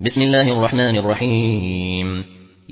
بسم الله الرحمن الرحيم.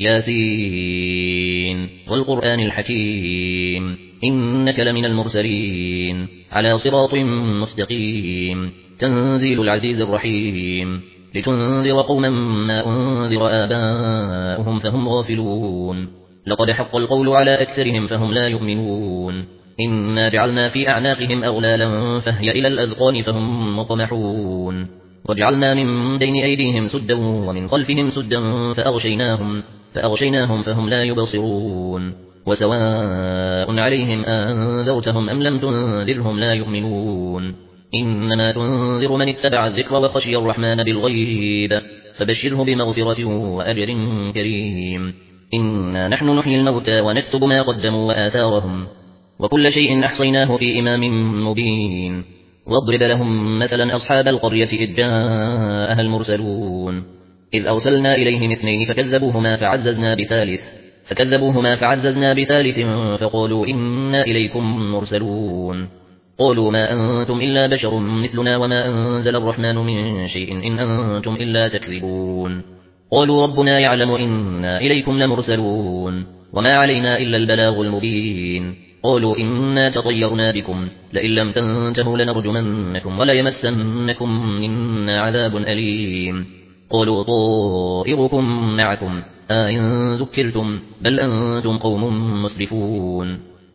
ياسين والقرآن الحكيم إنك لمن المرسلين على صراط مستقيم تنزيل العزيز الرحيم لتنذر قوما ما أنذر آباؤهم فهم غافلون لقد حق القول على أكثرهم فهم لا يؤمنون إنا جعلنا في أعناقهم أغلالا فهي إلى الأذقان فهم مطمحون وجعلنا من بين أيديهم سدا ومن خلفهم سدا فأغشيناهم فهم لا يبصرون وسواء عليهم أنذرتهم أم لم تنذرهم لا يؤمنون إنما تنذر من اتبع الذكر وخشي الرحمن بالغيب فبشره بمغفرة وأجر كريم. إنا نحن نحيي الموتى ونكتب ما قدموا وآثارهم وكل شيء أحصيناه في إمام مبين. واضرب لهم مثلا أصحاب القرية إذ جاءها المرسلون إذ أرسلنا إليهم اثنين فكذبوهما فعززنا بثالث فقالوا إنا إليكم مرسلون قالوا ما أنتم إلا بشر مثلنا وما أنزل الرحمن من شيء إن أنتم إلا تكذبون قالوا ربنا يعلم إنا إليكم لمرسلون وما علينا إلا البلاغ المبين قالوا إنا تطيرنا بكم لئن لم تنتهوا لنرجمنكم وليمسنكم منا عذاب أليم قالوا طائركم معكم إن ذكرتم بل أنتم قوم مسرفون.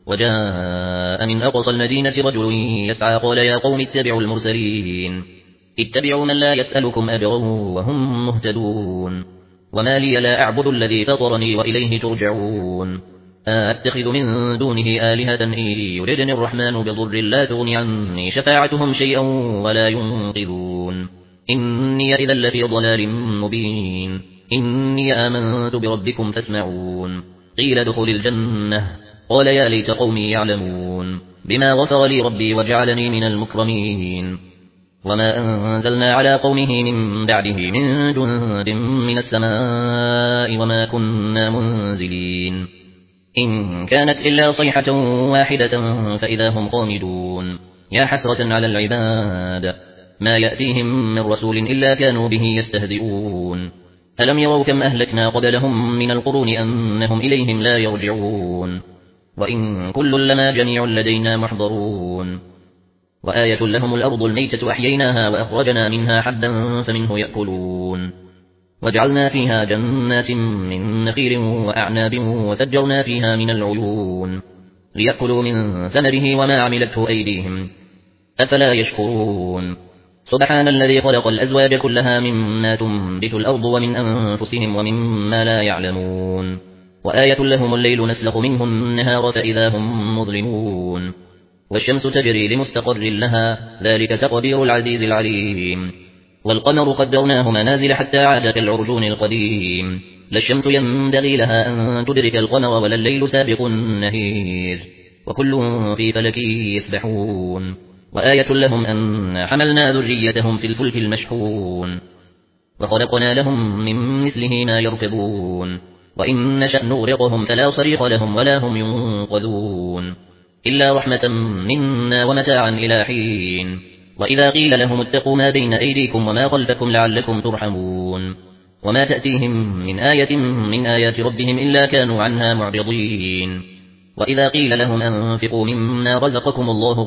وجاء من أقصى المدينة رجل يسعى قال يا قوم اتبعوا المرسلين اتبعوا من لا يسألكم أجرا وهم مهتدون وما لي لا أعبد الذي فطرني وإليه ترجعون أتخذ من دونه آلهة إن يردني الرحمن بضر لا تغني عني شفاعتهم شيئا ولا ينقذون إني إذا لفي ضلال مبين. إني آمنت بربكم فاسمعون قيل ادخل الجنة قال يا ليت قومي يعلمون بما غفر لي ربي وجعلني من المكرمين. وما أنزلنا على قومه من بعده من جند من السماء وما كنا منزلين إن كانت إلا صيحة واحدة فإذا هم خامدون يا حسرة على العباد ما يأتيهم من رسول إلا كانوا به يستهزئون ألم يروا كم أهلكنا قبلهم من القرون أنهم إليهم لا يرجعون وإن كل لما جميع لدينا محضرون. وآية لهم الأرض الميتة أحييناها وأخرجنا منها حبا فمنه يأكلون وجعلنا فيها جنات من نخيل وأعناب وفجرنا فيها من العيون ليأكلوا من ثمره وما عملته أيديهم أفلا يشكرون. سبحان الذي خلق الأزواج كلها مما تنبت الأرض ومن أنفسهم ومما لا يعلمون. وآية لهم الليل نسلخ منه النهار فإذا هم مظلمون والشمس تجري لمستقر لها ذلك تقدير العزيز العليم. والقمر قدرناه منازل حتى عاد كالعرجون القديم لا الشمس ينبغي لها أن تدرك القمر ولا الليل سابق النهير وكل في فلك يسبحون. وآية لهم أن حملنا ذريتهم في الفلك المشحون وخلقنا لهم من مثله ما يركبون وإن نشأ نغرقهم فلا صريخ لهم ولا هم ينقذون إلا رحمة منا ومتاعا إلى حين. وإذا قيل لهم اتقوا ما بين أيديكم وما خلفكم لعلكم ترحمون وما تأتيهم من آية من آيات ربهم إلا كانوا عنها معرضين. وإذا قيل لهم أنفقوا مما رزقكم الله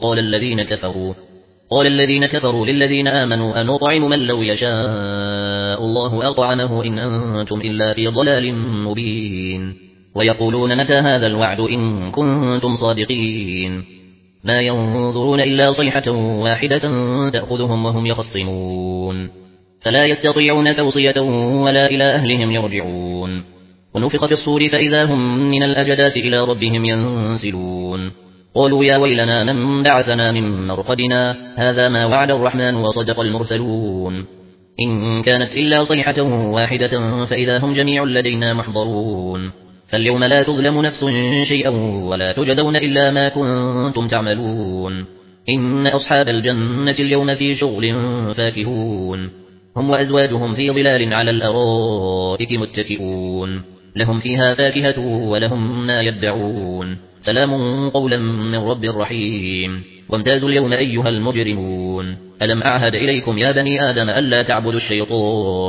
قال الذين كفروا للذين آمنوا أنطعم من لو يشاء الله أطعمه إن أنتم إلا في ضلال مبين. ويقولون متى هذا الوعد إن كنتم صادقين ما ينظرون إلا صيحة واحدة تأخذهم وهم يخصمون فلا يستطيعون توصية ولا إلى أهلهم يرجعون. ونفخ في الصور فإذا هم من الأجداث إلى ربهم ينسلون قالوا يا ويلنا من بعثنا من مرقدنا هذا ما وعد الرحمن وصدق المرسلون إن كانت إلا صيحة واحدة فإذا هم جميع لدينا محضرون فاليوم لا تظلم نفس شيئا ولا تجزون إلا ما كنتم تعملون إن أصحاب الجنة اليوم في شغل فاكهون هم وأزواجهم في ظلال على الأرائك متكئون لهم فيها فاكهة ولهم ما يدعون سلام قولا من رب رحيم. وامتازوا اليوم أيها المجرمون ألم أعهد إليكم يا بني آدم ألا تعبدوا الشيطان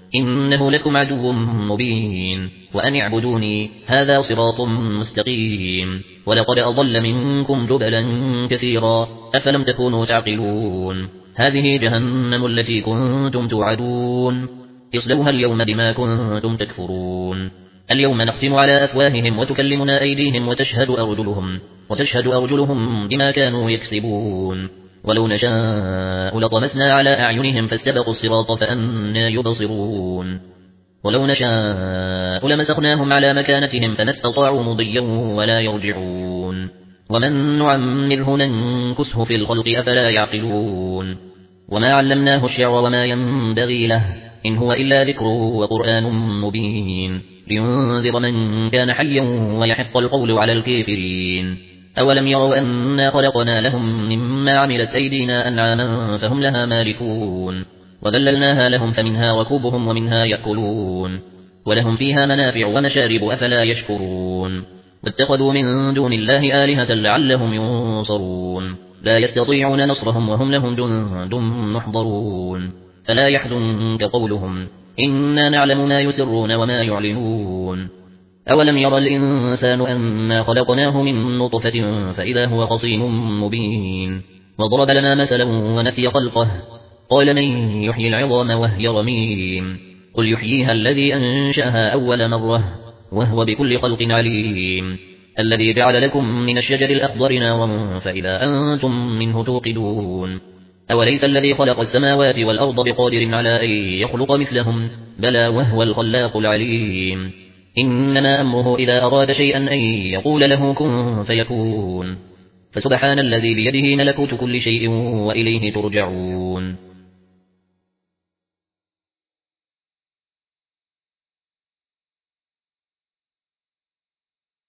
إنه لكم عدو مبين وأن اعبدوني هذا صراط مستقيم ولقد أضل منكم جبلا كثيرا أفلم تكونوا تعقلون هذه جهنم التي كنتم توعدون اصلوها اليوم بما كنتم تكفرون اليوم نختم على أفواههم وتكلمنا أيديهم وتشهد أرجلهم بما كانوا يكسبون ولو نشاء لطمسنا على أعينهم فاستبقوا الصراط فأنى يبصرون ولو نشاء لمسخناهم على مكانتهم فما استطاعوا مضيا ولا يرجعون ومن نعمره ننكسه في الخلق أفلا يعقلون وما علمناه الشعر وما ينبغي له إن هو إلا ذكر وقرآن مبين لينذر من كان حيا ويحق القول على الكافرين أولم يروا أنا خلقنا لهم مما عملت أيدينا أنعاما فهم لها مالكون وذللناها لهم فمنها ركوبهم ومنها يأكلون ولهم فيها منافع ومشارب أفلا يشكرون واتخذوا من دون الله آلهة لعلهم ينصرون لا يستطيعون نصرهم وهم لهم جند محضرون فلا يحزنك قولهم إنا نعلم ما يسرون وما يعلنون أولم يرى الإنسان أنا خلقناه من نطفة فإذا هو خصيم مبين وضرب لنا مثلا ونسي خلقه قال من يحيي العظام وهي رميم قل يحييها الذي أنشأها أول مرة وهو بكل خلق عليم الذي جعل لكم من الشجر الأخضر نارا فإذا أنتم منه توقدون أوليس الذي خلق السماوات والأرض بقادر على أن يخلق مثلهم بلى وهو الخلاق العليم إنما أمره إذا أراد شيئا أن يقول له كن فيكون فسبحان الذي بيده ملكوت كل شيء وإليه ترجعون